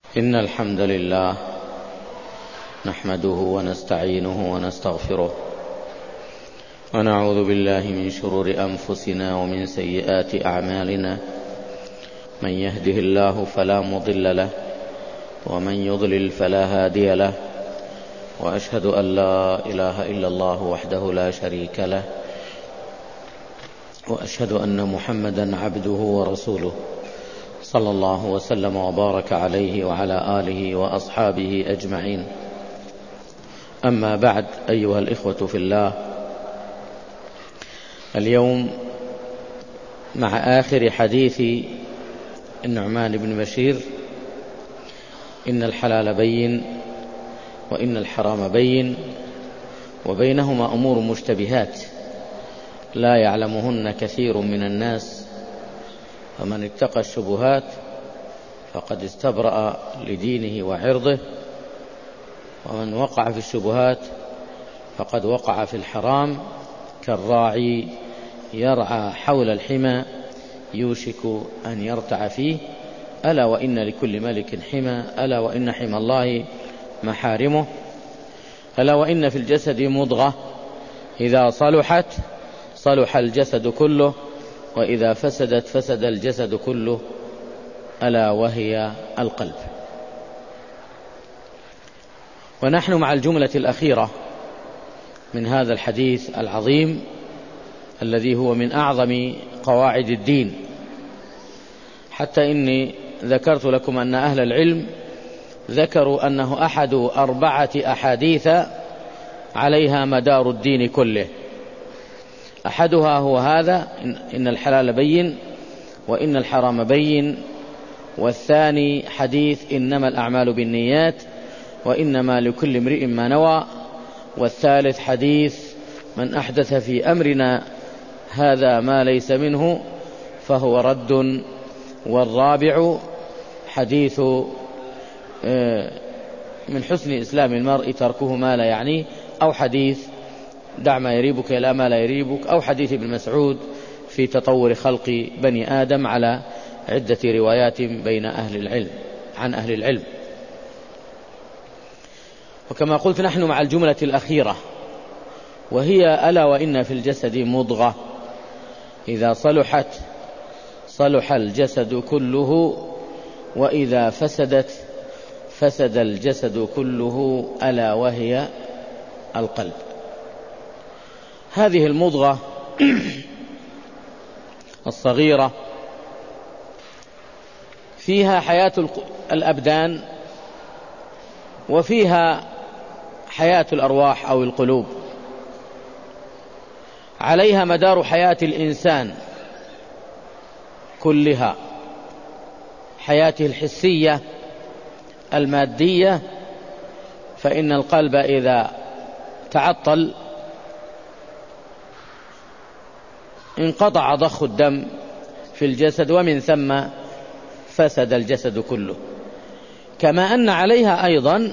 إن الحمد لله نحمده ونستعينه ونستغفره ونعوذ بالله من شرور أنفسنا ومن سيئات أعمالنا. من يهده الله فلا مضل له ومن يضلل فلا هادي له، وأشهد أن لا إله إلا الله وحده لا شريك له، وأشهد أن محمدا عبده ورسوله صلى الله وسلم وبارك عليه وعلى آله وأصحابه أجمعين. أما بعد، أيها الإخوة في الله، اليوم مع آخر حديث النعمان بن بشير: إن الحلال بين وإن الحرام بين وبينهما أمور مشتبهات لا يعلمهن كثير من الناس، فمن اتقى الشبهات فقد استبرأ لدينه وعرضه، ومن وقع في الشبهات فقد وقع في الحرام، كالراعي يرعى حول الحمى يوشك أن يرتع فيه. ألا وإن لكل ملك حمى، ألا وإن حمى الله محارمه، ألا وإن في الجسد مضغة إذا صلحت صلح الجسد كله، وإذا فسدت فسد الجسد كله، ألا وهي القلب. ونحن مع الجملة الأخيرة من هذا الحديث العظيم الذي هو من أعظم قواعد الدين، حتى إني ذكرت لكم أن أهل العلم ذكروا أنه أحد 4 أحاديث عليها مدار الدين كله. أحدها هو هذا: إن الحلال بين وإن الحرام بين. والثاني حديث إنما الأعمال بالنيات وإنما لكل امرئ ما نوى. والثالث حديث من أحدث في أمرنا هذا ما ليس منه فهو رد. والرابع حديث من حسن إسلام المرء تركه ما لا يعنيه، أو حديث دع ما يريبك إلى ما لا يريبك، أو حديث ابن مسعود في تطور خلق بني آدم، على عدة روايات بين أهل العلم عن أهل العلم. وكما قلت، نحن مع الجملة الأخيرة، وهي ألا وإن في الجسد مضغة إذا صلحت صلح الجسد كله، وإذا فسدت فسد الجسد كله، ألا وهي القلب. هذه المضغة الصغيرة فيها حياة الأبدان، وفيها حياة الأرواح أو القلوب، عليها مدار حياة الإنسان كلها، حياته الحسية المادية. فإن القلب إذا تعطل انقطع ضخ الدم في الجسد، ومن ثم فسد الجسد كله. كما أن عليها أيضا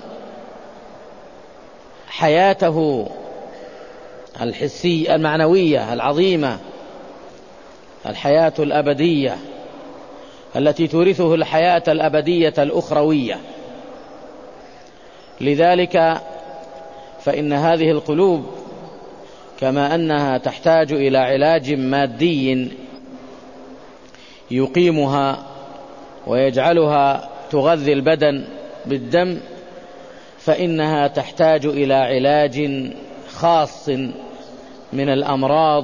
حياته الحسية المعنوية العظيمة، الحياة الأبدية التي تورثه الحياة الأبدية الأخروية. لذلك فإن هذه القلوب كما أنها تحتاج إلى علاج مادي يقيمها ويجعلها تغذي البدن بالدم، فإنها تحتاج إلى علاج خاص من الأمراض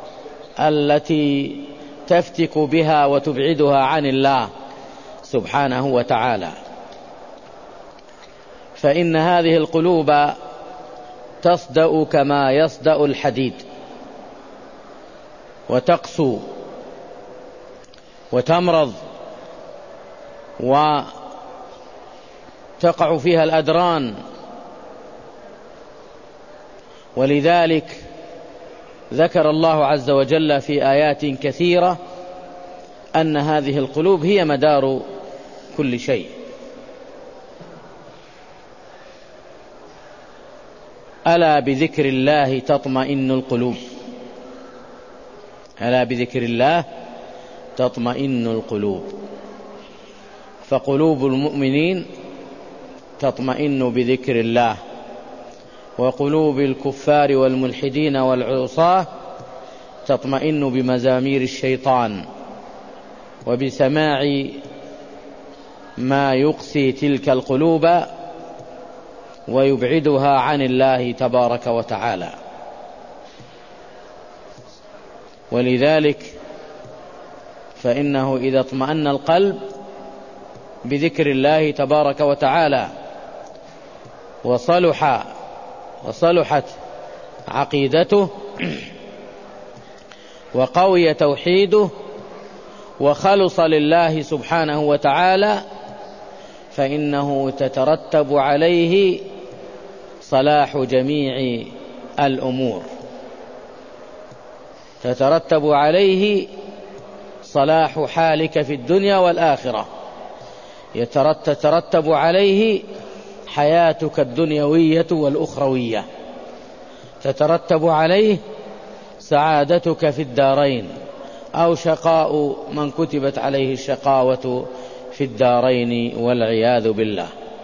التي تفتك بها وتبعدها عن الله سبحانه وتعالى. فإن هذه القلوب تصدأ كما يصدأ الحديد، وتقسو وتمرض وتقع فيها الأدران. ولذلك ذكر الله عز وجل في آيات كثيرة أن هذه القلوب هي مدار كل شيء. ألا بذكر الله تطمئن القلوب، ألا بذكر الله تطمئن القلوب. فقلوب المؤمنين تطمئن بذكر الله، وقلوب الكفار والملحدين والعصاة تطمئن بمزامير الشيطان وبسماع ما يقسي تلك القلوب ويبعدها عن الله تبارك وتعالى. ولذلك فإنه إذا اطمأن القلب بذكر الله تبارك وتعالى وصلحت عقيدته وقوي توحيده وخلص لله سبحانه وتعالى، فإنه تترتب عليه صلاح جميع الأمور، تترتب عليه صلاح حالك في الدنيا والآخرة، يترتب عليه حياتك الدنيوية والأخروية، تترتب عليه سعادتك في الدارين، أو شقاء من كتبت عليه الشقاوة في الدارين والعياذ بالله.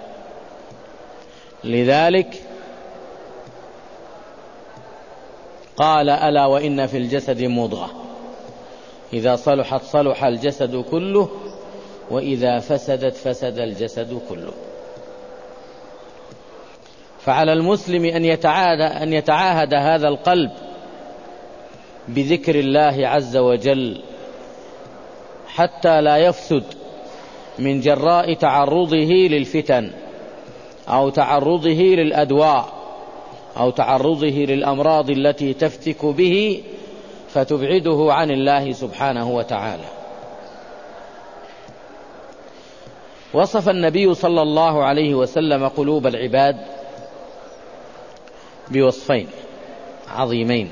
لذلك قال: ألا وإن في الجسد مضغة إذا صلحت صلح الجسد كله وإذا فسدت فسد الجسد كله. فعلى المسلم أن يتعاهد هذا القلب بذكر الله عز وجل حتى لا يفسد من جراء تعرضه للفتن أو تعرضه للأدواء أو تعرضه للأمراض التي تفتك به فتبعده عن الله سبحانه وتعالى. وصف النبي صلى الله عليه وسلم قلوب العباد بوصفين عظيمين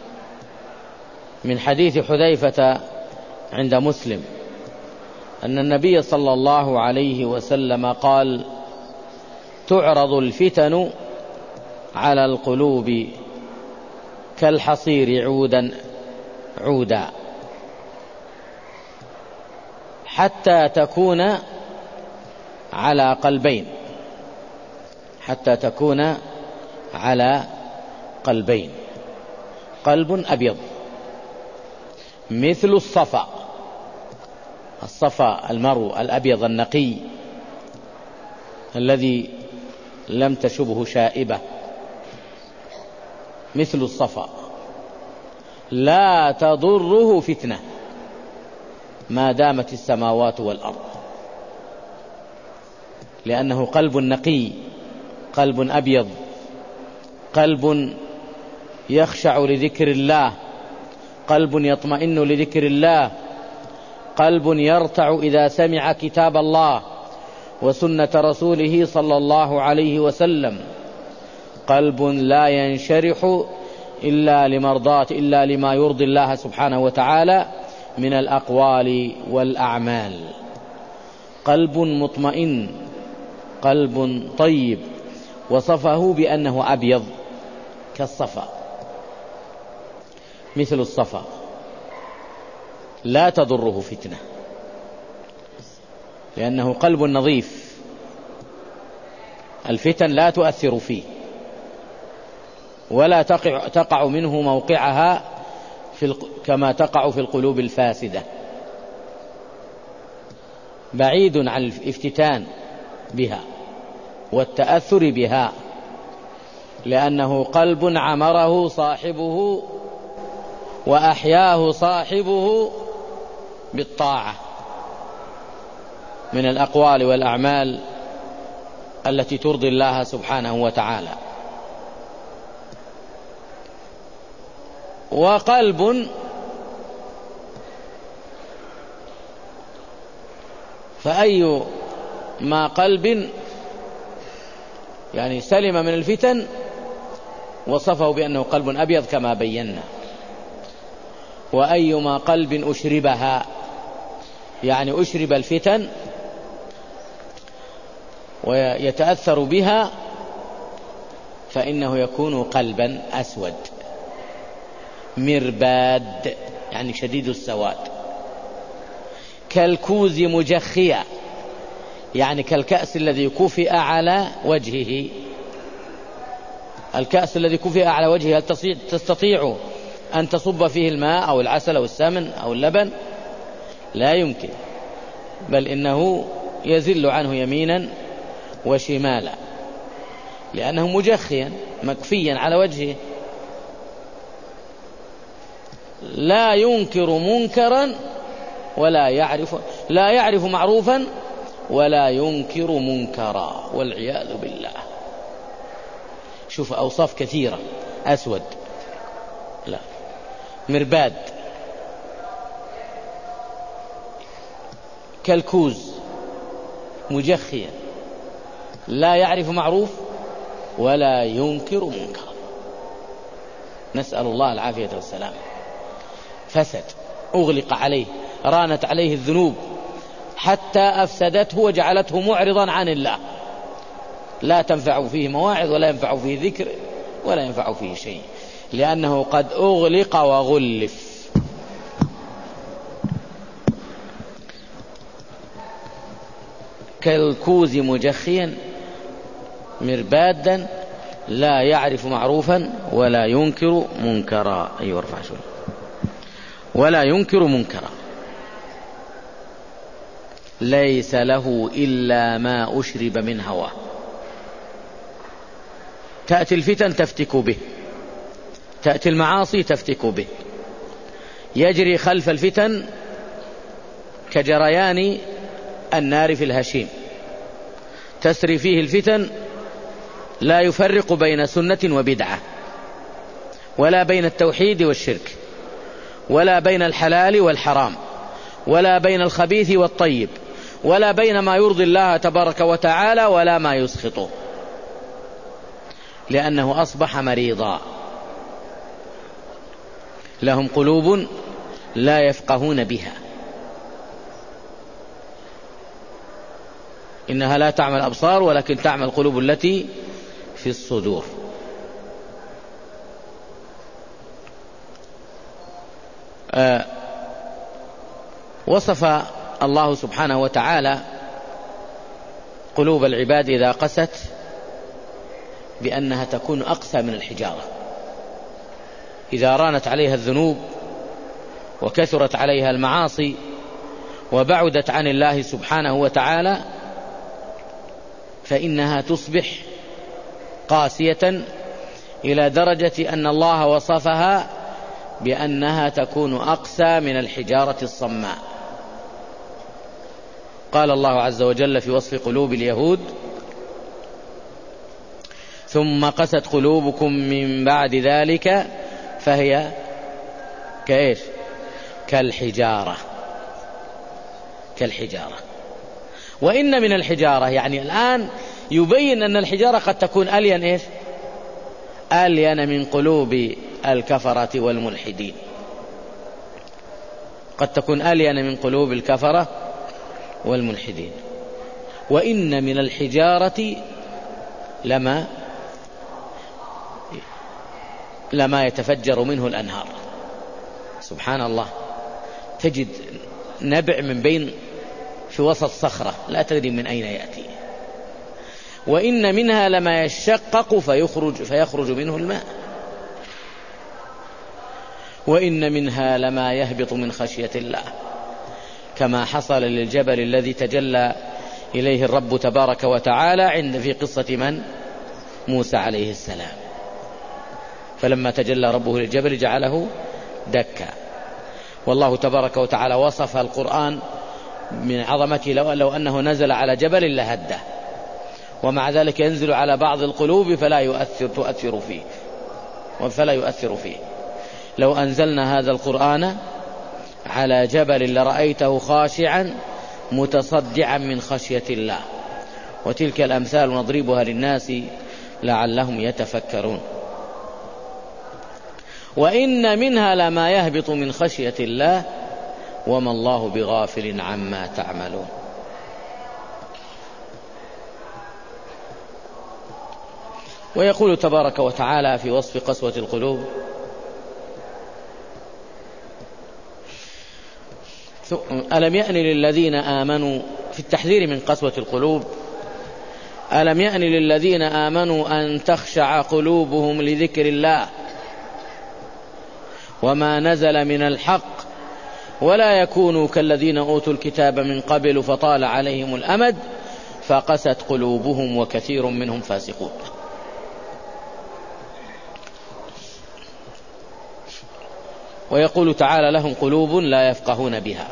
من حديث حذيفة عند مسلم أن النبي صلى الله عليه وسلم قال: تعرض الفتن على القلوب كالحصير عودا حتى تكون على قلبين، حتى تكون على قلبين: قلب أبيض مثل الصفا، الصفا المرو الأبيض النقي الذي لم تشبه شائبة، مثل الصفا لا تضره فتنة ما دامت السماوات والأرض، لأنه قلب نقي، قلب أبيض، قلب يخشع لذكر الله، قلب يطمئن لذكر الله، قلب يرتع إذا سمع كتاب الله وسنة رسوله صلى الله عليه وسلم، قلب لا ينشرح إلا لما يرضي الله سبحانه وتعالى من الأقوال والأعمال، قلب مطمئن، قلب طيب. وصفه بأنه أبيض كالصفا، مثل الصفا لا تضره فتنة، لأنه قلب نظيف، الفتن لا تؤثر فيه ولا تقع منه موقعها كما تقع في القلوب الفاسدة، بعيد عن الافتتان بها والتأثر بها، لأنه قلب عمره صاحبه وأحياه صاحبه بالطاعة من الأقوال والأعمال التي ترضي الله سبحانه وتعالى. وقلب فأي ما قلب يعني سلم من الفتن وصفه بأنه قلب أبيض كما بينا. وأيما قلب أشربها يعني أشرب الفتن ويتأثر بها فإنه يكون قلبا أسود مرباد يعني شديد السواد، كالكوز مجخية يعني كالكأس الذي كفئ على وجهه. الكأس الذي كفئ على وجهه هل تستطيع أن تصب فيه الماء أو العسل أو السمن أو اللبن؟ لا يمكن، بل إنه يزل عنه يمينا وشمالا لأنه مجخيا مكفيا على وجهه. لا ينكر منكرا لا يعرف معروفا ولا ينكر منكرا، والعياذ بالله. شوف أوصاف كثيرة. أسود، لا، مرباد، كالكوز، مجخيا، لا يعرف معروف ولا ينكر منكرا. نسأل الله العافية والسلام. فسد، أغلق عليه، رانت عليه الذنوب حتى أفسدته وجعلته معرضا عن الله، لا تنفع فيه مواعظ ولا ينفع فيه ذكر ولا ينفع فيه شيء، لأنه قد أغلق وغلف. كالكوز مجخيا مربادا لا يعرف معروفا ولا ينكر منكرا. أيوة، ارفع شوي. ولا ينكر منكرا، ليس له إلا ما أشرب من هواه. تأتي الفتن تفتك به، تأتي المعاصي تفتك به، يجري خلف الفتن كجريان النار في الهشيم، تسري فيه الفتن، لا يفرق بين سنة وبدعة، ولا بين التوحيد والشرك، ولا بين الحلال والحرام، ولا بين الخبيث والطيب، ولا بين ما يرضي الله تبارك وتعالى ولا ما يسخطه، لأنه أصبح مريضا. لهم قلوب لا يفقهون بها، إنها لا تعمل الأبصار ولكن تعمل القلوب التي في الصدور. وصف الله سبحانه وتعالى قلوب العباد إذا قست بأنها تكون أقسى من الحجارة. إذا رانت عليها الذنوب وكثرت عليها المعاصي وبعدت عن الله سبحانه وتعالى فإنها تصبح قاسية إلى درجة أن الله وصفها بأنها تكون أقسى من الحجارة الصماء. قال الله عز وجل في وصف قلوب اليهود: ثم قست قلوبكم من بعد ذلك فهي كإيش؟ كالحجارة. وإن من الحجارة، يعني الآن يبين أن الحجارة قد تكون ألين إيش؟ ألين من قلوب الكفرة والملحدين، قد تكون ألين من قلوب الكفرة والملحدين. وإن من الحجارة لما يتفجر منه الأنهار. سبحان الله، تجد نبع من بين في وسط صخرة لا تدري من أين يأتي. وإن منها لما يشقق فيخرج منه الماء. وإن منها لما يهبط من خشية الله، كما حصل للجبل الذي تجلى إليه الرب تبارك وتعالى في قصة من؟ موسى عليه السلام. فلما تجلى ربه للجبل جعله دكا. والله تبارك وتعالى وصف القرآن من عظمته لو أنه نزل على جبل لهده، ومع ذلك ينزل على بعض القلوب فلا يؤثر فيه. لو أنزلنا هذا القرآن على جبل لرأيته خاشعا متصدعا من خشية الله. وتلك الأمثال نضربها للناس لعلهم يتفكرون. وإن منها لما يهبط من خشية الله وما الله بغافل عما تعملون. ويقول تبارك وتعالى في وصف قسوة القلوب: ألم يأن للذين آمنوا في التحذير من قسوة القلوب: ألم يأن للذين آمنوا أن تخشع قلوبهم لذكر الله وما نزل من الحق ولا يكونوا كالذين أوتوا الكتاب من قبل فطال عليهم الأمد فقست قلوبهم وكثير منهم فاسقون. ويقول تعالى: لهم قلوب لا يفقهون بها.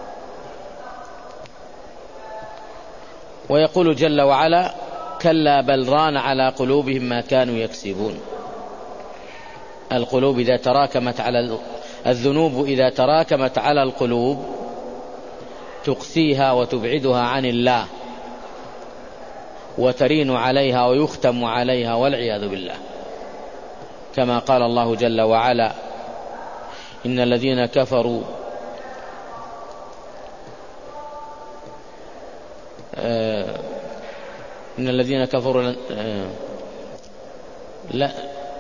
ويقول جل وعلا: كلا بل ران على قلوبهم ما كانوا يكسبون. القلوب إذا تراكمت على الذنوب إذا تراكمت على القلوب تقسيها وتبعدها عن الله وترين عليها ويختم عليها والعياذ بالله، كما قال الله جل وعلا: إن الذين كفروا لا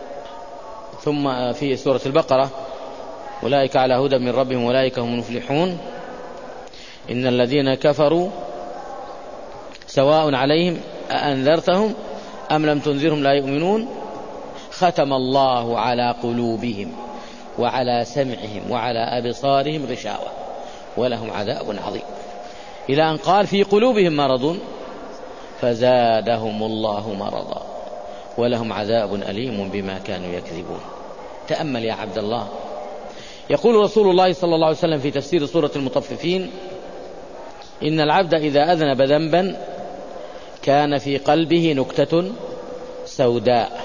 ثم في سورة البقرة: أولئك على هدى من ربهم أولئك هم المفلحون. إن الذين كفروا سواء عليهم أأنذرتهم أم لم تنذرهم لا يؤمنون ختم الله على قلوبهم وعلى سمعهم وعلى أبصارهم غشاوة ولهم عذاب عظيم، إلى أن قال: في قلوبهم مرض فزادهم الله مرضا ولهم عذاب أليم بما كانوا يكذبون. تأمل يا عبد الله. يقول رسول الله صلى الله عليه وسلم في تفسير سورة المطففين: إن العبد إذا أذنب ذنبا كان في قلبه نكتة سوداء،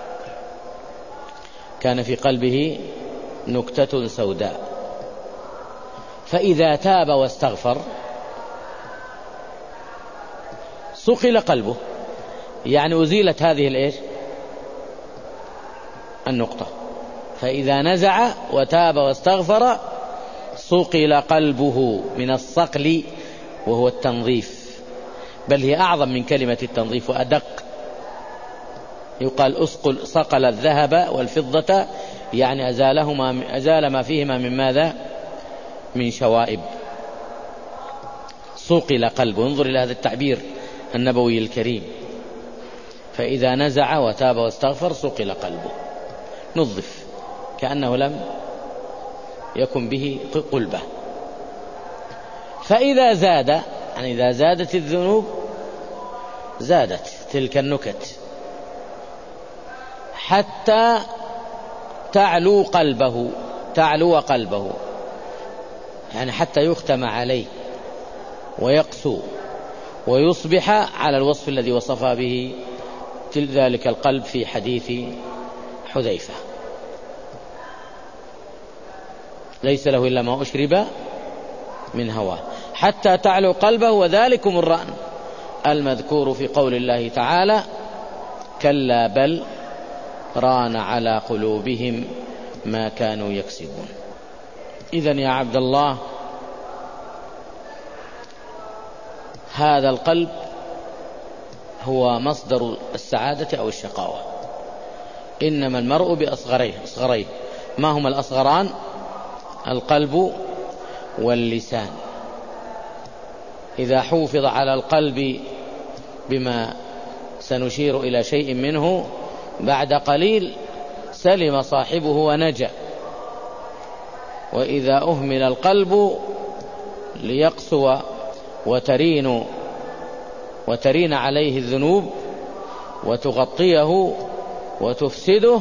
كان في قلبه نكتة سوداء، فإذا تاب واستغفر صقل قلبه، يعني أزيلت هذه النقطة. فإذا نزع وتاب واستغفر صقل قلبه، من الصقل وهو التنظيف، بل هي أعظم من كلمة التنظيف وأدق. يقال صقل الذهب والفضة، يعني أزال ما فيهما من ماذا؟ من شوائب. صقل قلبه، انظر إلى هذا التعبير النبوي الكريم. فإذا نزع وتاب واستغفر صقل قلبه، نظف كأنه لم يكن به قلبة. فإذا زاد، يعني إذا زادت الذنوب زادت تلك النكت حتى تعلو قلبه، يعني حتى يختم عليه ويقسو ويصبح على الوصف الذي وصف به ذلك القلب في حديث حذيفة: ليس له إلا ما أشرب من هواه حتى تعلو قلبه، وذلكم الرأن المذكور في قول الله تعالى: كلا بل ران على قلوبهم ما كانوا يكسبون. إذن يا عبد الله، هذا القلب هو مصدر السعادة أو الشقاوة. إنما المرء بأصغريه. ما هما الأصغران؟ القلب واللسان. إذا حوفظ على القلب بما سنشير إلى شيء منه بعد قليل سلم صاحبه ونجا. وإذا أهمل القلب ليقسو وترين عليه الذنوب وتغطيه وتفسده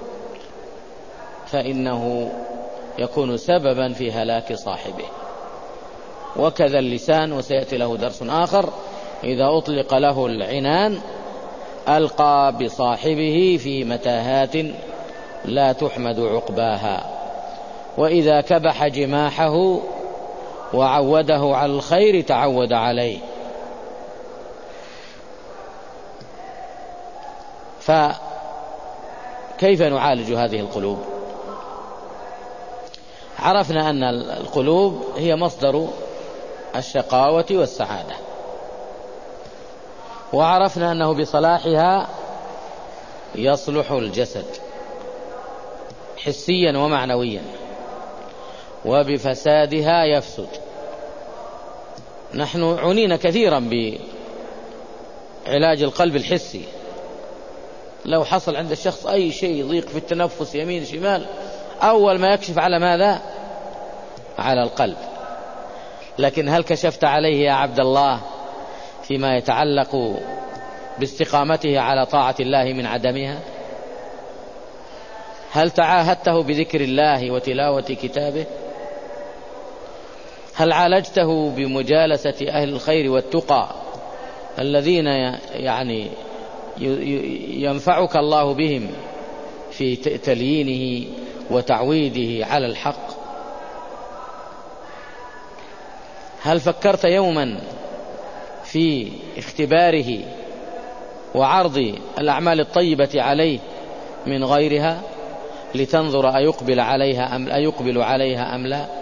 فإنه يكون سببا في هلاك صاحبه. وكذا اللسان، وسيأتي له درس آخر، إذا أطلق له العنان ألقى بصاحبه في متاهات لا تحمد عقباها، وإذا كبح جماحه وعوده على الخير تعود عليه. فكيف نعالج هذه القلوب؟ عرفنا أن القلوب هي مصدر الشقاوة والسعادة، وعرفنا أنه بصلاحها يصلح الجسد حسيا ومعنويا، وبفسادها يفسد. نحن عنينا كثيرا بعلاج القلب الحسي. لو حصل عند الشخص أي شيء ضيق في التنفس يمين شمال، أول ما يكشف على ماذا؟ على القلب. لكن هل كشفت عليه يا عبد الله فيما يتعلق باستقامته على طاعة الله من عدمها؟ هل تعاهدته بذكر الله وتلاوة كتابه؟ هل عالجته بمجالسة أهل الخير والتقى الذين يعني ينفعك الله بهم في تليينه وتعويده على الحق؟ هل فكرت يوما في اختباره وعرض الأعمال الطيبة عليه من غيرها لتنظر أيقبل عليها أم لا؟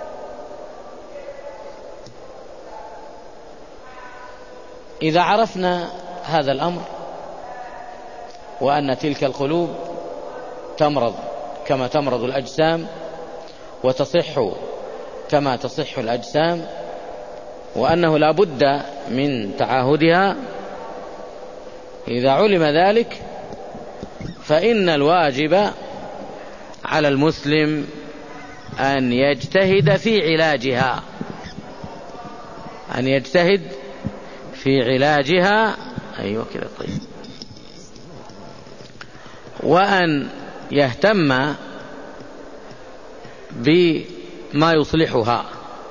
إذا عرفنا هذا الأمر وأن تلك القلوب تمرض كما تمرض الأجسام وتصح كما تصح الأجسام، وأنه لا بد من تعاهدها، إذا علم ذلك فإن الواجب على المسلم أن يجتهد في علاجها، أيوة كده طيب، وأن يهتم بما يصلحها.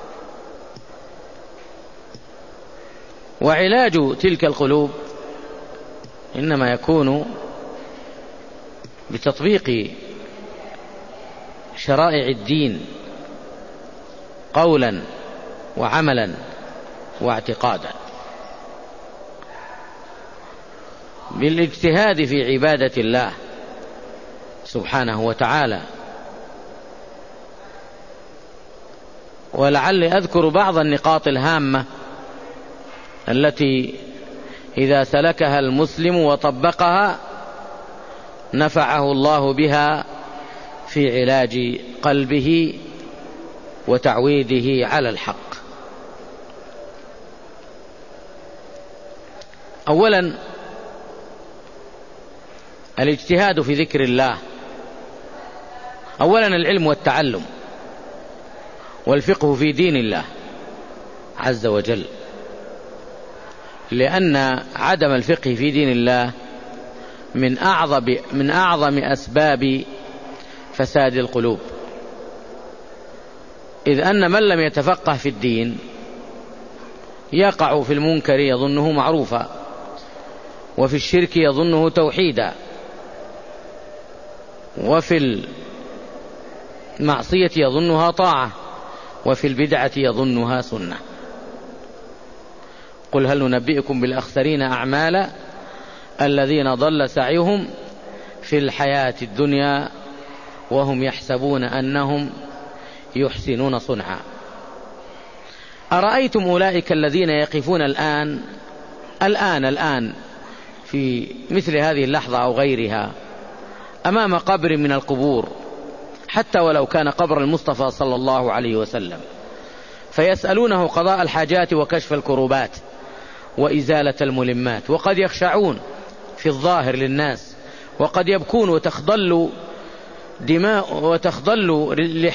وعلاج تلك القلوب إنما يكون بتطبيق شرائع الدين قولا وعملا واعتقادا، بالاجتهاد في عبادة الله سبحانه وتعالى. ولعلي أذكر بعض النقاط الهامة التي إذا سلكها المسلم وطبقها نفعه الله بها في علاج قلبه وتعويده على الحق. أولا الاجتهاد في ذكر الله، أولا العلم والتعلم والفقه في دين الله عز وجل، لأن عدم الفقه في دين الله من أعظم أسباب فساد القلوب، إذ أن من لم يتفقه في الدين يقع في المنكر يظنه معروفا، وفي الشرك يظنه توحيدا، وفي المعصية يظنها طاعة، وفي البدعة يظنها سنة. قل هل ننبئكم بالأخسرين أعمالا الذين ضل سعيهم في الحياة الدنيا وهم يحسبون أنهم يحسنون صنعا. أرأيتم أولئك الذين يقفون الآن في مثل هذه اللحظة أو غيرها أمام قبر من القبور، حتى ولو كان قبر المصطفى صلى الله عليه وسلم، فيسألونه قضاء الحاجات وكشف الكروبات وإزالة الملمات، وقد يخشعون في الظاهر للناس، وقد يبكون وتخضل دماء وتخضل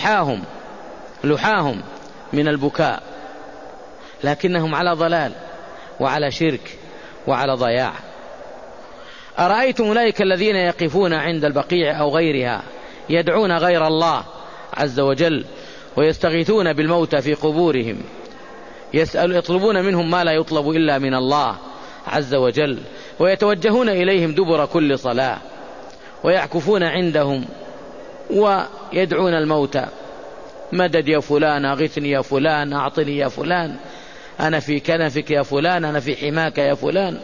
لحاهم من البكاء، لكنهم على ضلال وعلى شرك وعلى ضياع. أرأيتم أولئك الذين يقفون عند البقيع أو غيرها يدعون غير الله عز وجل ويستغيثون بالموتى في قبورهم، يطلبون منهم ما لا يطلب إلا من الله عز وجل، ويتوجهون إليهم دبر كل صلاة ويعكفون عندهم ويدعون الموتى: مدد يا فلان، أغثني يا فلان، أعطني يا فلان، أنا في كنفك يا فلان، أنا في حماك يا فلان.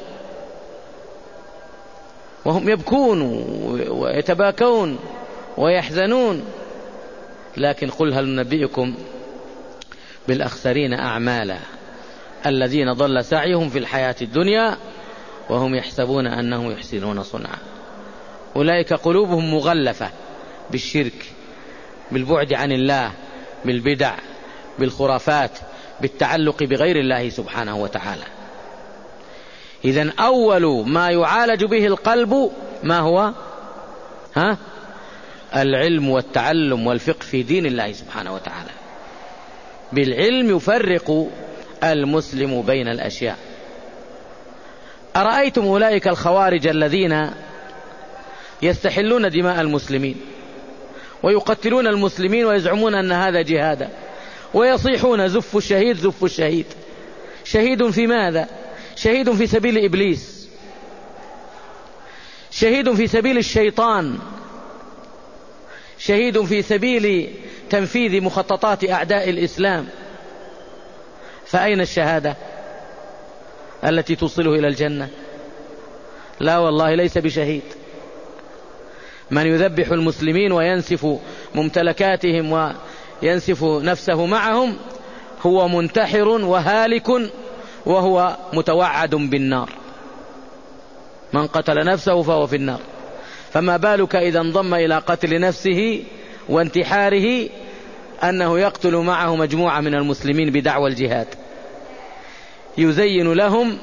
وهم يبكون ويتباكون ويحزنون. لكن قل هل ننبئكم بالأخسرين أعمالا الذين ضل سعيهم في الحياة الدنيا وهم يحسبون أنهم يحسنون صنعا. أولئك قلوبهم مغلفة بالشرك، بالبعد عن الله، بالبدع، بالخرافات، بالتعلق بغير الله سبحانه وتعالى. إذن أول ما يعالج به القلب ما هو؟ العلم والتعلم والفقه في دين الله سبحانه وتعالى. بالعلم يفرق المسلم بين الأشياء. أرأيتم أولئك الخوارج الذين يستحلون دماء المسلمين ويقتلون المسلمين ويزعمون أن هذا جهادا، ويصيحون زف الشهيد زف الشهيد. شهيد في ماذا؟ شهيد في سبيل إبليس، شهيد في سبيل الشيطان، شهيد في سبيل تنفيذ مخططات أعداء الإسلام. فأين الشهادة التي توصله إلى الجنة؟ لا والله، ليس بشهيد. من يذبح المسلمين وينسف ممتلكاتهم وينسف نفسه معهم هو منتحر وهالك، وهو متوعد بالنار. من قتل نفسه فهو في النار، فما بالك إذا انضم إلى قتل نفسه وانتحاره أنه يقتل معه مجموعة من المسلمين بدعوى الجهاد. يزين لهم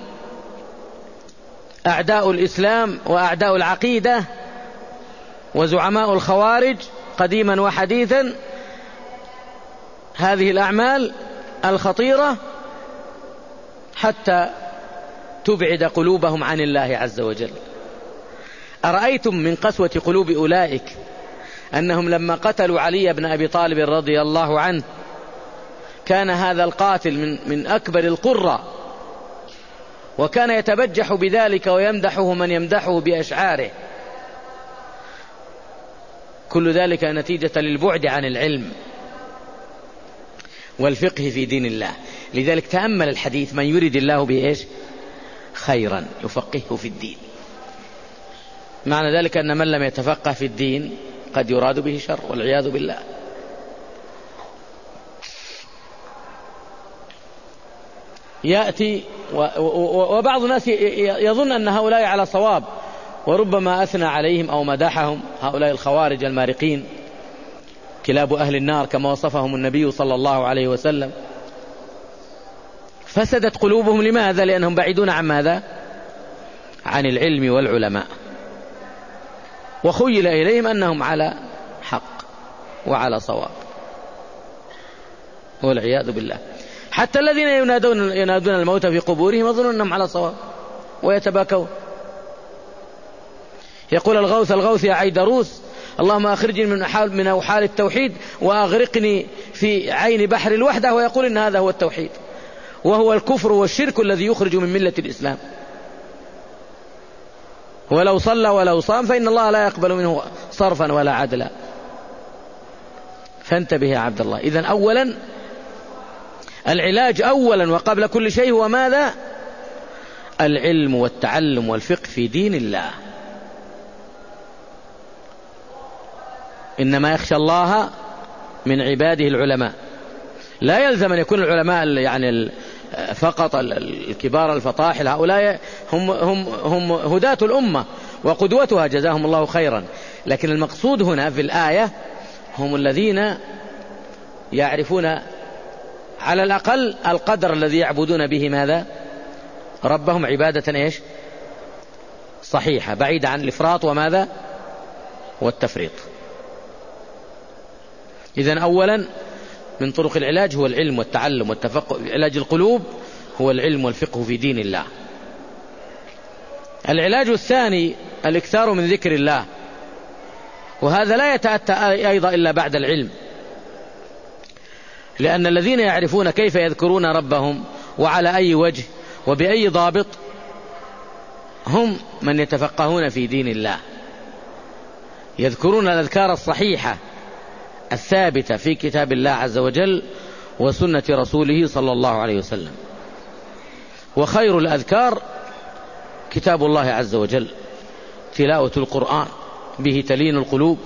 أعداء الإسلام وأعداء العقيدة وزعماء الخوارج قديما وحديثا هذه الأعمال الخطيرة حتى تبعد قلوبهم عن الله عز وجل. أرأيتم من قسوة قلوب أولئك أنهم لما قتلوا علي بن أبي طالب رضي الله عنه كان هذا القاتل من أكبر القرى، وكان يتبجح بذلك ويمدحه من يمدحه بأشعاره. كل ذلك نتيجة للبعد عن العلم والفقه في دين الله. لذلك تأمل الحديث: من يريد الله به خيرا يفقهه في الدين. معنى ذلك أن من لم يتفقه في الدين قد يراد به شر والعياذ بالله. يأتي وبعض الناس يظن أن هؤلاء على صواب، وربما أثنى عليهم أو مدحهم، هؤلاء الخوارج المارقين كلاب أهل النار كما وصفهم النبي صلى الله عليه وسلم. فسدت قلوبهم. لماذا؟ لأنهم بعيدون عن ماذا؟ عن العلم والعلماء، وخيل إليهم أنهم على حق وعلى صواب والعياذ بالله. حتى الذين ينادون الموت في قبورهم يظنون أنهم على صواب ويتباكون. يقول الغوث يا عيدروس: اللهم أخرجني من أوحال التوحيد وأغرقني في عين بحر الوحدة، ويقول إن هذا هو التوحيد، وهو الكفر والشرك الذي يخرج من ملة الإسلام. ولو صلى ولو صام فإن الله لا يقبل منه صرفا ولا عدلا. فانتبه يا عبد الله. إذن أولا العلاج أولا وقبل كل شيء هو ماذا؟ العلم والتعلم والفقه في دين الله. إنما يخشى الله من عباده العلماء. لا يلزم أن يكون العلماء يعني فقط الكبار الفطاحل، هؤلاء هم هداة الأمة وقدوتها جزاهم الله خيرا. لكن المقصود هنا في الآية هم الذين يعرفون على الأقل القدر الذي يعبدون به ماذا؟ ربهم عبادة صحيحة بعيدة عن الإفراط وماذا؟ والتفريط. إذن أولا من طرق العلاج هو العلم والتعلم والتفقه. علاج القلوب هو العلم والفقه في دين الله. العلاج الثاني الإكثار من ذكر الله، وهذا لا يتأتى أيضا إلا بعد العلم، لأن الذين يعرفون كيف يذكرون ربهم وعلى أي وجه وبأي ضابط هم من يتفقهون في دين الله، يذكرون الأذكار الصحيحة الثابتة في كتاب الله عز وجل وسنة رسوله صلى الله عليه وسلم. وخير الأذكار كتاب الله عز وجل، تلاوة القرآن، به تلين القلوب،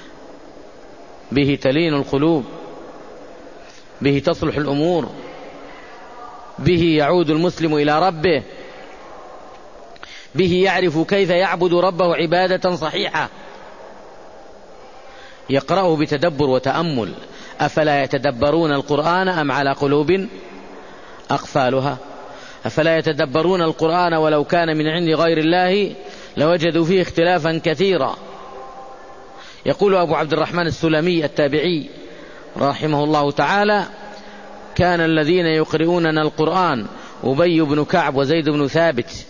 به تلين القلوب، به تصلح الأمور، به يعود المسلم إلى ربه، به يعرف كيف يعبد ربه عبادة صحيحة. يقرأه بتدبر وتأمل. أفلا يتدبرون القرآن أم على قلوب أقفالها. أفلا يتدبرون القرآن ولو كان من عند غير الله لوجدوا فيه اختلافا كثيرا. يقول أبو عبد الرحمن السلمي التابعي رحمه الله تعالى: كان الذين يقرؤوننا القرآن أبي بن كعب وزيد بن ثابت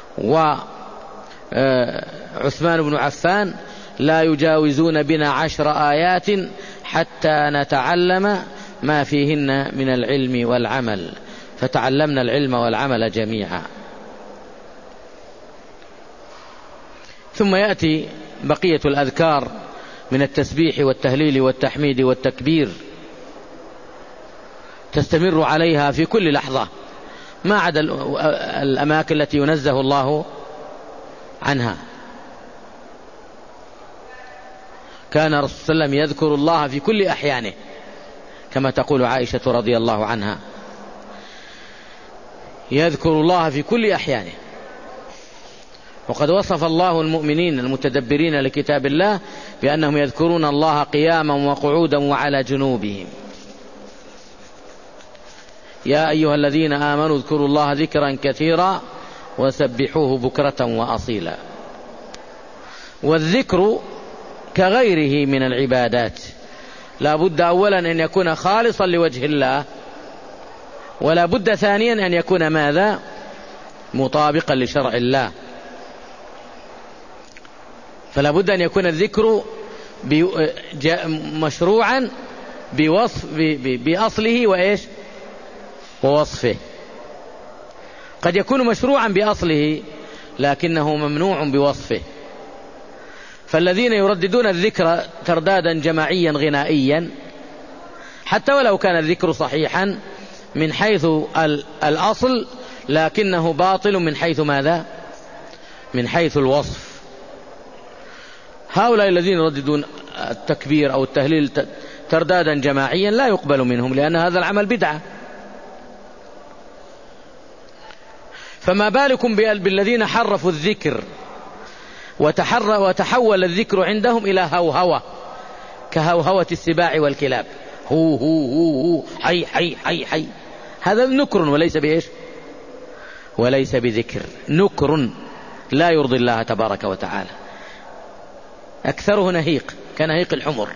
وعثمان بن عفان لا يجاوزون بنا 10 آيات حتى نتعلم ما فيهن من العلم والعمل، فتعلمنا العلم والعمل جميعا. ثم يأتي بقية الأذكار من التسبيح والتهليل والتحميد والتكبير، تستمر عليها في كل لحظة ما عدا الأماكن التي ينزه الله عنها. كان الرسول صلى الله عليه وسلم يذكر الله في كل أحيانه كما تقول عائشة رضي الله عنها، يذكر الله في كل أحيانه. وقد وصف الله المؤمنين المتدبرين لكتاب الله بأنهم يذكرون الله قياما وقعودا وعلى جنوبهم. يا أيها الذين آمنوا اذكروا الله ذكرا كثيرا وسبحوه بكرة وأصيلا. والذكر كغيره من العبادات لا بد أولا أن يكون خالصا لوجه الله، ولا بد ثانيا أن يكون ماذا؟ مطابقا لشرع الله. فلا بد أن يكون الذكر مشروعا بأصله وإيش؟ ووصفه. قد يكون مشروعا بأصله لكنه ممنوع بوصفه. فالذين يرددون الذكر تردادا جماعيا غنائيا حتى ولو كان الذكر صحيحا من حيث الأصل لكنه باطل من حيث ماذا؟ من حيث الوصف. هؤلاء الذين يرددون التكبير أو التهليل تردادا جماعيا لا يقبل منهم، لأن هذا العمل بدعة. فما بالكم بالذين حرفوا الذكر وتحول الذكر عندهم إلى هوهوة كهوهوة السباع والكلاب، هو هو هو هو حي حي حي حي. هذا نكر وليس بإيش؟ وليس بذكر، نكر لا يرضي الله تبارك وتعالى. أكثره نهيق كنهيق الحمر.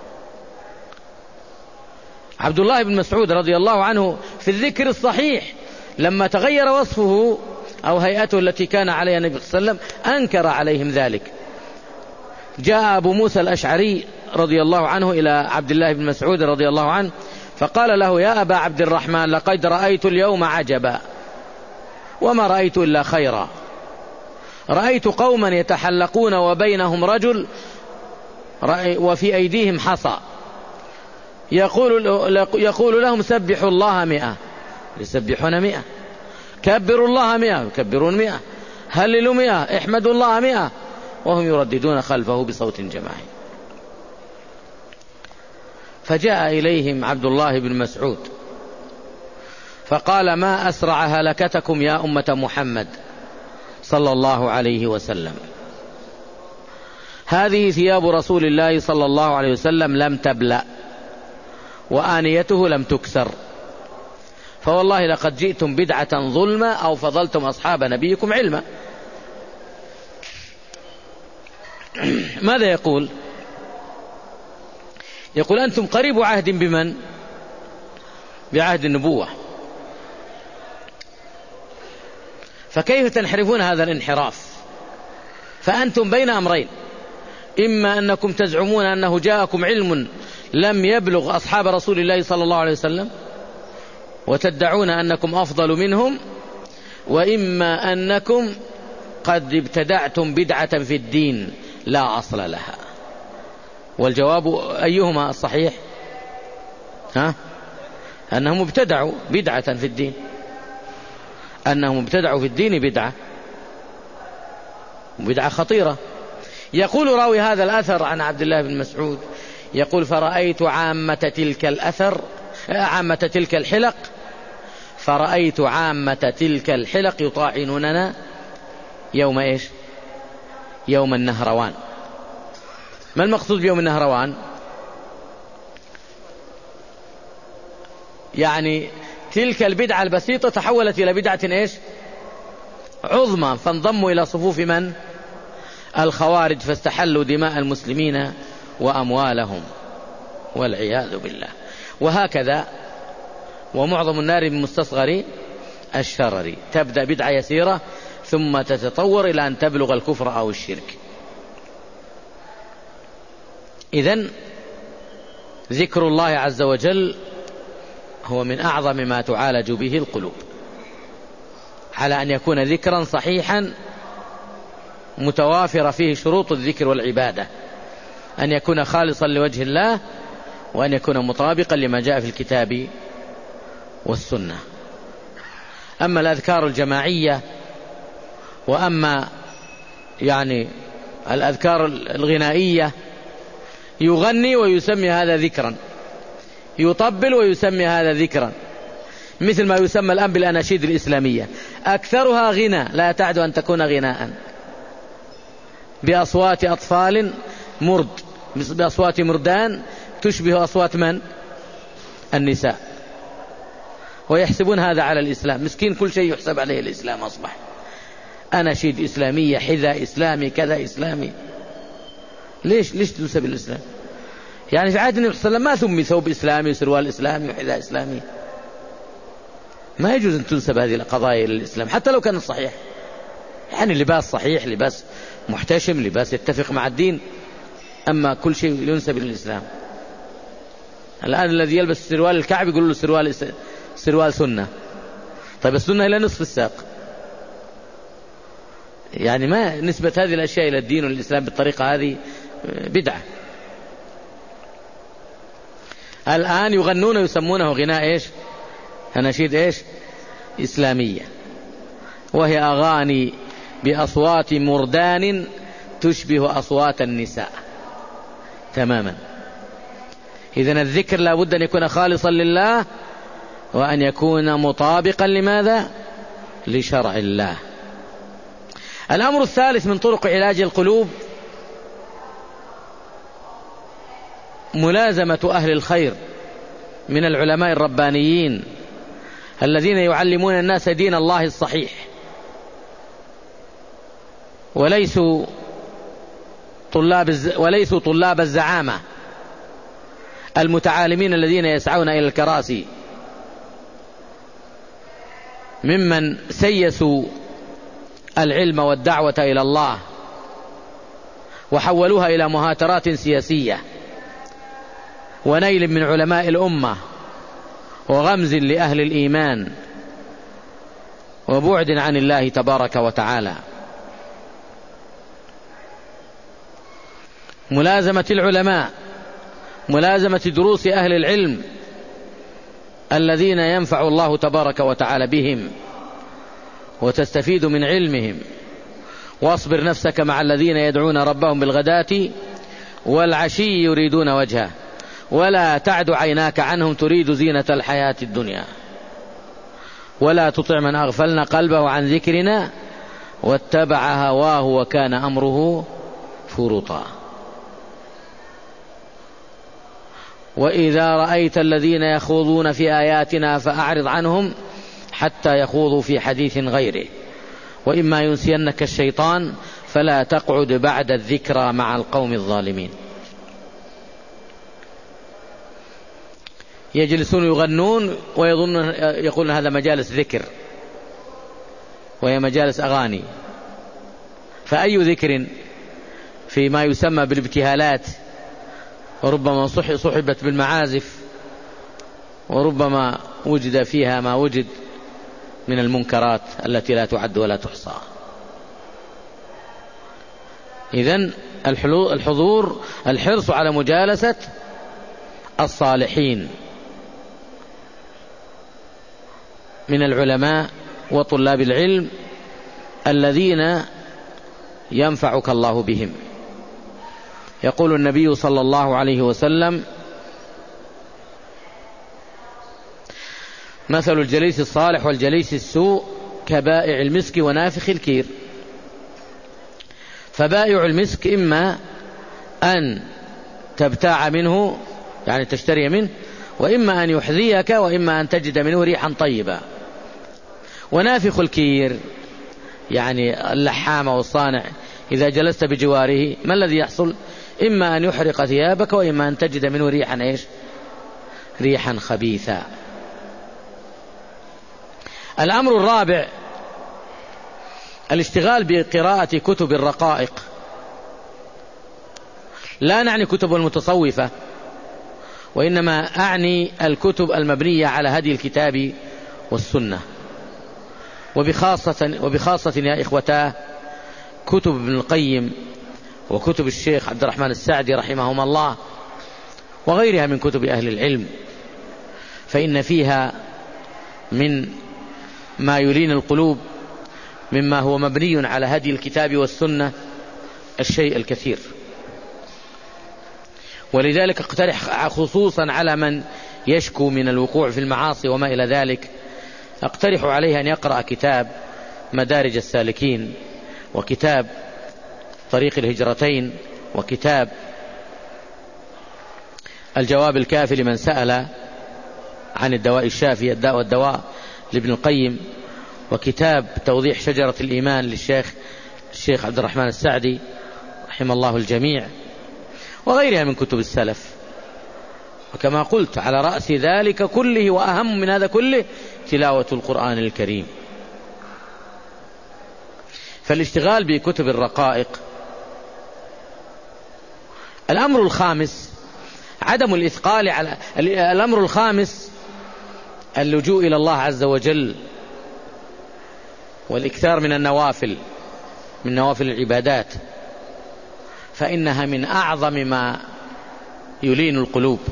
عبد الله بن مسعود رضي الله عنه في الذكر الصحيح لما تغير وصفه أو هيئته التي كان عليها النبي صلى الله عليه وسلم أنكر عليهم ذلك. جاء أبو موسى الأشعري رضي الله عنه إلى عبد الله بن مسعود رضي الله عنه فقال له: يا أبا عبد الرحمن، لقد رأيت اليوم عجبا وما رأيت إلا خيرا. رأيت قوما يتحلقون وبينهم وفي أيديهم حصى يقول لهم: سبحوا الله 100، يسبحون 100، كبروا الله 100، يكبرون 100، هللوا 100، احمدوا الله 100، وهم يرددون خلفه بصوت جماعي. فجاء إليهم عبد الله بن مسعود فقال: ما أسرع هلكتكم يا أمة محمد صلى الله عليه وسلم. هذه ثياب رسول الله صلى الله عليه وسلم لم تبلأ وآنيته لم تكسر، فوالله لقد جئتم بدعة ظلمة أو فضلتم أصحاب نبيكم علما. ماذا يقول؟ يقول: أنتم قريب عهد بمن؟ بعهد النبوة، فكيف تنحرفون هذا الانحراف؟ فأنتم بين أمرين: إما أنكم تزعمون أنه جاءكم علم لم يبلغ أصحاب رسول الله صلى الله عليه وسلم وتدعون أنكم أفضل منهم، وإما أنكم قد ابتدعتم بدعة في الدين لا أصل لها. والجواب أيهما الصحيح؟ أنهم ابتدعوا بدعة في الدين، أنهم ابتدعوا في الدين بدعة خطيرة. يقول راوي هذا الأثر عن عبد الله بن مسعود يقول: فرأيت عامة تلك الحلق فرأيت عامة تلك الحلق يطاعنوننا يوم إيش؟ يوم النهروان. ما المقصود بيوم النهروان؟ يعني تلك البدعة البسيطة تحولت إلى بدعة إيش؟ عظمى، فانضموا إلى صفوف من؟ الخوارج، فاستحلوا دماء المسلمين وأموالهم والعياذ بالله. وهكذا ومعظم النار من مستصغر الشرر، تبدأ بدعة يسيرة ثم تتطور إلى أن تبلغ الكفر أو الشرك. إذن ذكر الله عز وجل هو من أعظم ما تعالج به القلوب، على أن يكون ذكرا صحيحا متوافر فيه شروط الذكر والعبادة، أن يكون خالصا لوجه الله، وأن يكون مطابقا لما جاء في الكتاب والسنة. أما الأذكار الجماعية، وأما الأذكار الغنائية، يغني ويسمي هذا ذكرا، يطبل ويسمي هذا ذكرا، مثل ما يسمى الآن بالأناشيد الإسلامية، أكثرها غنى لا تعد أن تكون غناء، بأصوات أطفال مرد، بأصوات مردان تشبه أصوات من؟ النساء، ويحسبون هذا على الإسلام. مسكين، كل شيء يحسب عليه الإسلام أصبح، أناشيد إسلامية، حذاء إسلامي، كذا إسلامي. ليش تنسب الإسلام؟ يعني في عهد النبي صلى الله عليه وسلم ما ثم ثوب إسلامي وسروال إسلامي وحذاء إسلامي. ما يجوز أن تنسب هذه القضايا للإسلام حتى لو كان صحيح، يعني لباس صحيح، لباس محتشم، لباس يتفق مع الدين، أما كل شيء ينسب للإسلام. الآن الذي يلبس سروال الكعب يقول له سروال سنة. طيب السنة إلى نصف الساق، يعني ما نسبة هذه الأشياء إلى الدين والإسلام بالطريقة هذه بدعة. الآن يغنون ويسمونه غناء إيش؟ أناشيد إيش؟ إسلامية، وهي أغاني بأصوات مردان تشبه أصوات النساء تماما. إذن الذكر لا بد أن يكون خالصا لله، وأن يكون مطابقا لماذا؟ لشرع الله. الأمر الثالث من طرق علاج القلوب ملازمة أهل الخير من العلماء الربانيين الذين يعلمون الناس دين الله الصحيح، وليسوا طلاب الزعامة المتعالمين الذين يسعون إلى الكراسي، ممن سيسوا العلم والدعوة إلى الله وحولوها إلى مهاترات سياسية ونيل من علماء الأمة وغمز لأهل الإيمان وبعد عن الله تبارك وتعالى. ملازمة العلماء، ملازمة دروس أهل العلم الذين ينفع الله تبارك وتعالى بهم وتستفيد من علمهم. واصبر نفسك مع الذين يدعون ربهم بالغداة والعشي يريدون وجهه ولا تعد عيناك عنهم تريد زينة الحياة الدنيا ولا تطع من أغفلنا قلبه عن ذكرنا واتبع هواه وكان أمره فرطا. وإذا رأيت الذين يخوضون في آياتنا فأعرض عنهم حتى يخوضوا في حديث غيره وإما ينسينك الشيطان فلا تقعد بعد الذكرى مع القوم الظالمين. يجلسون يغنون ويظنون يقولون هذا مجالس ذكر وهي مجالس أغاني. فأي ذكر فيما يسمى بالابتهالات، وربما صحبت بالمعازف، وربما وجد فيها ما وجد من المنكرات التي لا تعد ولا تحصى. إذن الحرص على مجالسة الصالحين من العلماء وطلاب العلم الذين ينفعك الله بهم. يقول النبي صلى الله عليه وسلم: مثل الجليس الصالح والجليس السوء كبائع المسك ونافخ الكير. فبائع المسك إما أن تبتاع منه يعني تشتري منه، وإما أن يحذيك وإما أن تجد منه ريحا طيبة. ونافخ الكير يعني اللحام والصانع إذا جلست بجواره ما الذي يحصل؟ إما أن يحرق ثيابك وإما أن تجد منه ريحا إيش؟ ريحا خبيثا. الأمر الرابع الاشتغال بقراءة كتب الرقائق. لا نعني كتب المتصوفة، وإنما أعني الكتب المبنية على هدي الكتاب والسنة، وبخاصة يا إخوتاه كتب ابن القيم وكتب الشيخ عبد الرحمن السعدي رحمهما الله وغيرها من كتب أهل العلم، فإن فيها من ما يلين القلوب مما هو مبني على هدي الكتاب والسنة الشيء الكثير. ولذلك اقترح خصوصا على من يشكو من الوقوع في المعاصي وما إلى ذلك، اقترح عليه أن يقرأ كتاب مدارج السالكين، وكتاب طريق الهجرتين، وكتاب الجواب الكافي لمن سأل عن الدواء الشافي الداء والدواء لابن القيم، وكتاب توضيح شجرة الإيمان للشيخ عبد الرحمن السعدي رحمه الله الجميع، وغيرها من كتب السلف. وكما قلت على رأس ذلك كله وأهم من هذا كله تلاوة القرآن الكريم. فالاشتغال بكتب الرقائق. الأمر الخامس عدم الإثقال على الأمر الخامس اللجوء إلى الله عز وجل والإكثار من النوافل، من نوافل العبادات، فإنها من أعظم ما يلين القلوب.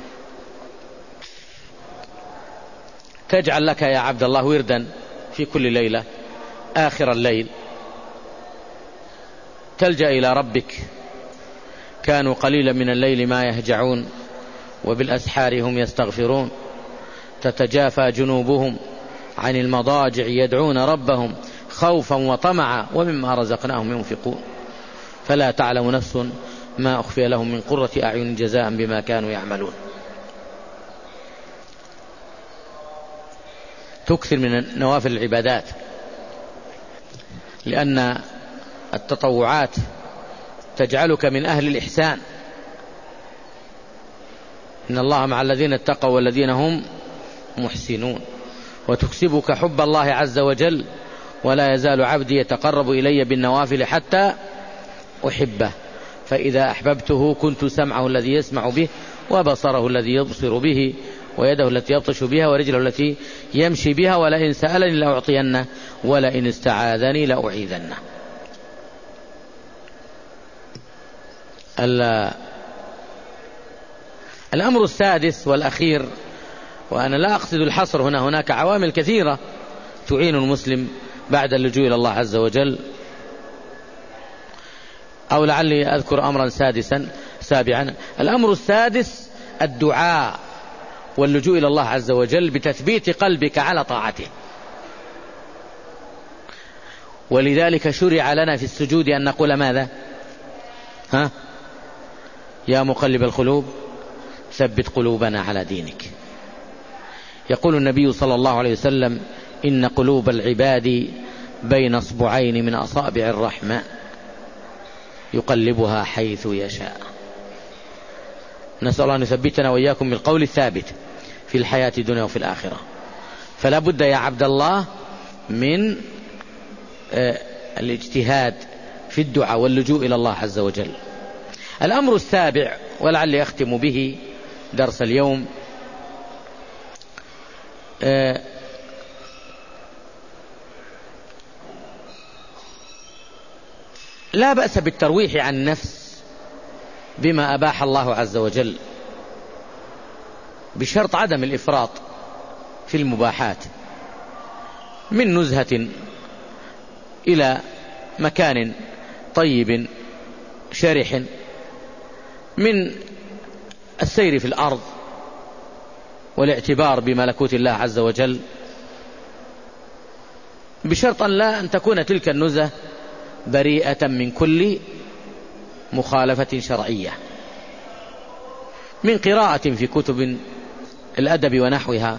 تجعل لك يا عبد الله وردا في كل ليلة آخر الليل تلجأ إلى ربك. كانوا قليلا من الليل ما يهجعون وبالأسحار هم يستغفرون، تتجافى جنوبهم عن المضاجع يدعون ربهم خوفا وطمعا ومما رزقناهم ينفقون، فلا تعلم نفس ما أخفي لهم من قرة أعين جزاء بما كانوا يعملون. تكثر من نوافل العبادات، لأن التطوعات تجعلك من أهل الإحسان. إن الله مع الذين اتقوا والذين هم محسنون، وتكسبك حب الله عز وجل. ولا يزال عبدي يتقرب إلي بالنوافل حتى أحبه، فإذا أحببته كنت سمعه الذي يسمع به، وبصره الذي يبصر به، ويده التي يبطش بها، ورجله التي يمشي بها، ولئن سألني لأعطينه، ولئن استعاذني لأعيذنه. الأمر السادس والأخير، وأنا لا أقصد الحصر هنا، هناك عوامل كثيرة تعين المسلم بعد اللجوء إلى الله عز وجل، أو لعلي أذكر أمرا سابعا. الأمر السادس الدعاء واللجوء إلى الله عز وجل بتثبيت قلبك على طاعته. ولذلك شرع لنا في السجود أن نقول ماذا؟ يا مقلب القلوب ثبت قلوبنا على دينك. يقول النبي صلى الله عليه وسلم: إن قلوب العباد بين اصبعين من أصابع الرحمن يقلبها حيث يشاء. نسأل الله أن يثبتنا وإياكم بالقول الثابت في الحياة الدنيا وفي الآخرة. فلا بد يا عبد الله من الاجتهاد في الدعاء واللجوء إلى الله عز وجل. الأمر السابع ولعلي أختم به درس اليوم، لا بأس بالترويح عن النفس بما أباح الله عز وجل، بشرط عدم الإفراط في المباحات، من نزهة إلى مكان طيب شرح، من السير في الأرض والاعتبار بملكوت الله عز وجل، بشرط أن تكون تلك النزهة بريئة من كل مخالفة شرعية، من قراءة في كتب الأدب ونحوها،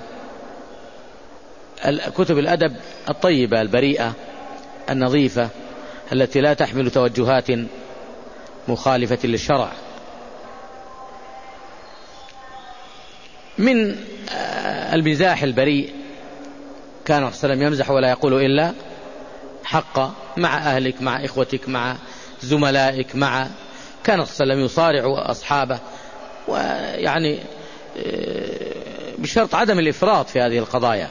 كتب الأدب الطيبة البريئة النظيفة التي لا تحمل توجهات مخالفة للشرع. من المزاح البريء كان صلى الله عليه وسلم يمزح ولا يقول إلا حقا، مع أهلك، مع إخوتك، مع زملائك، كان صلى الله عليه وسلم يصارع أصحابه، ويعني بشرط عدم الإفراط في هذه القضايا.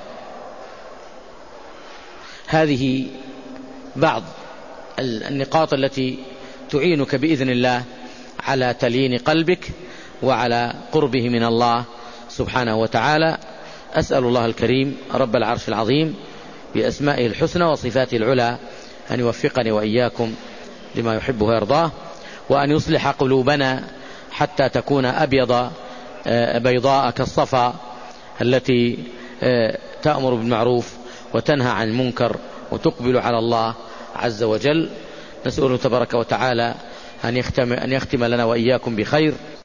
هذه بعض النقاط التي تعينك بإذن الله على تليين قلبك وعلى قربه من الله سبحانه وتعالى. أسأل الله الكريم رب العرش العظيم بأسمائه الحسنى وصفاته العلى أن يوفقني وإياكم لما يحبه ويرضاه، وأن يصلح قلوبنا حتى تكون بيضاء كالصفا، التي تأمر بالمعروف وتنهى عن المنكر وتقبل على الله عز وجل. نسأله تبارك وتعالى أن يختم لنا وإياكم بخير.